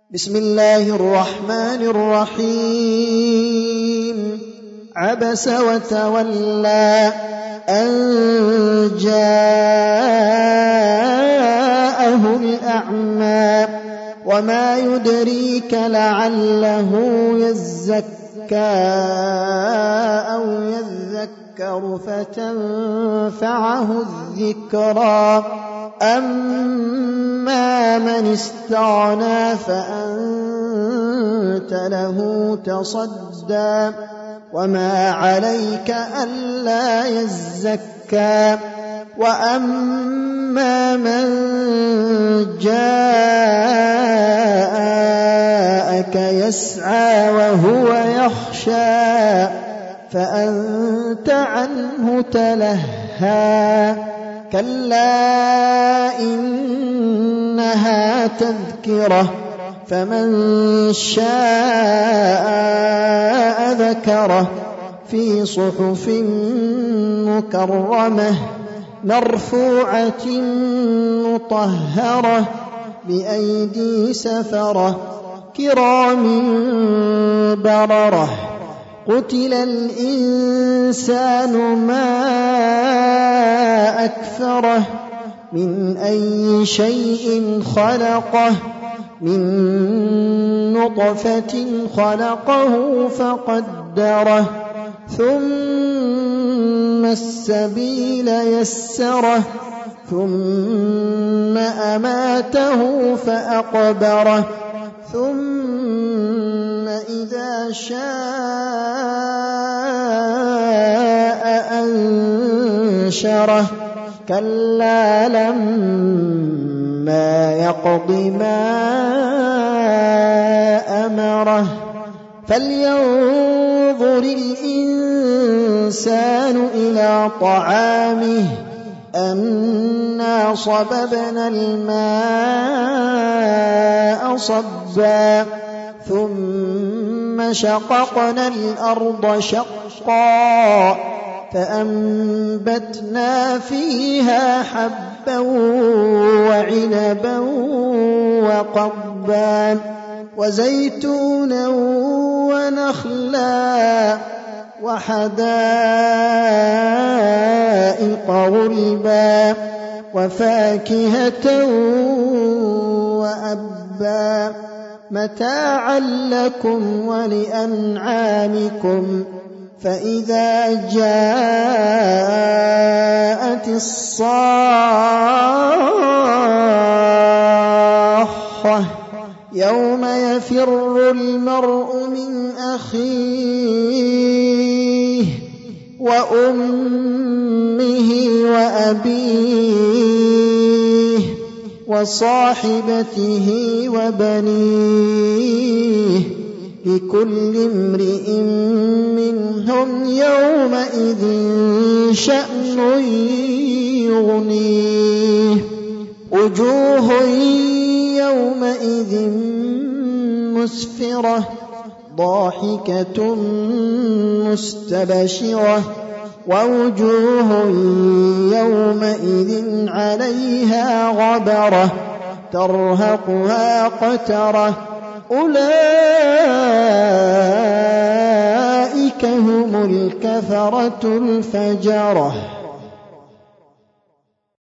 بسم الله الرحمن الرحيم عبس وتولى أن جاءه الأعمى وما يدريك لعله يزكى أو يذكر فتنفعه الذكرى أما من استغنى فأنت له تصدى وما عليك ألا يزكى وأما من جاءك يسعى وهو يخشى فأنت عنه تلهى كلا إنها تذكرة فمن شاء ذكره في صحف مكرمة مرفوعة مطهرة بأيدي سفرة كرام بررة قتل الإنسان ما أكفره من أي شيء خلقه من نطفة خلقه فقدره ثم السبيل يسره ثم أماته فأقبره ثم إذا شاء أنشره كلا لما يقض ما أمره فلينظر الإنسان إلى طعامه أنا صببنا الماء صبا ثم شققنا الأرض شقا فأنبتنا فيها حبا وعنبا وقضبا وزيتونا ونخلا وحدائق غلبا وفاكهة وأبا متاعا لكم ولأنعامكم فإذا جاءت الصاخة يوم يفر المرء من أخيه وأمه وأبيه وصاحبته وبنيه لكل امرئ منهم يومئذ شأن يغنيه وجوه يومئذ مسفرة ضاحكة مستبشرة ووجوه يومئذ عليها غبرة ترهقها قترة أولئك هم الكفرة الفجرة.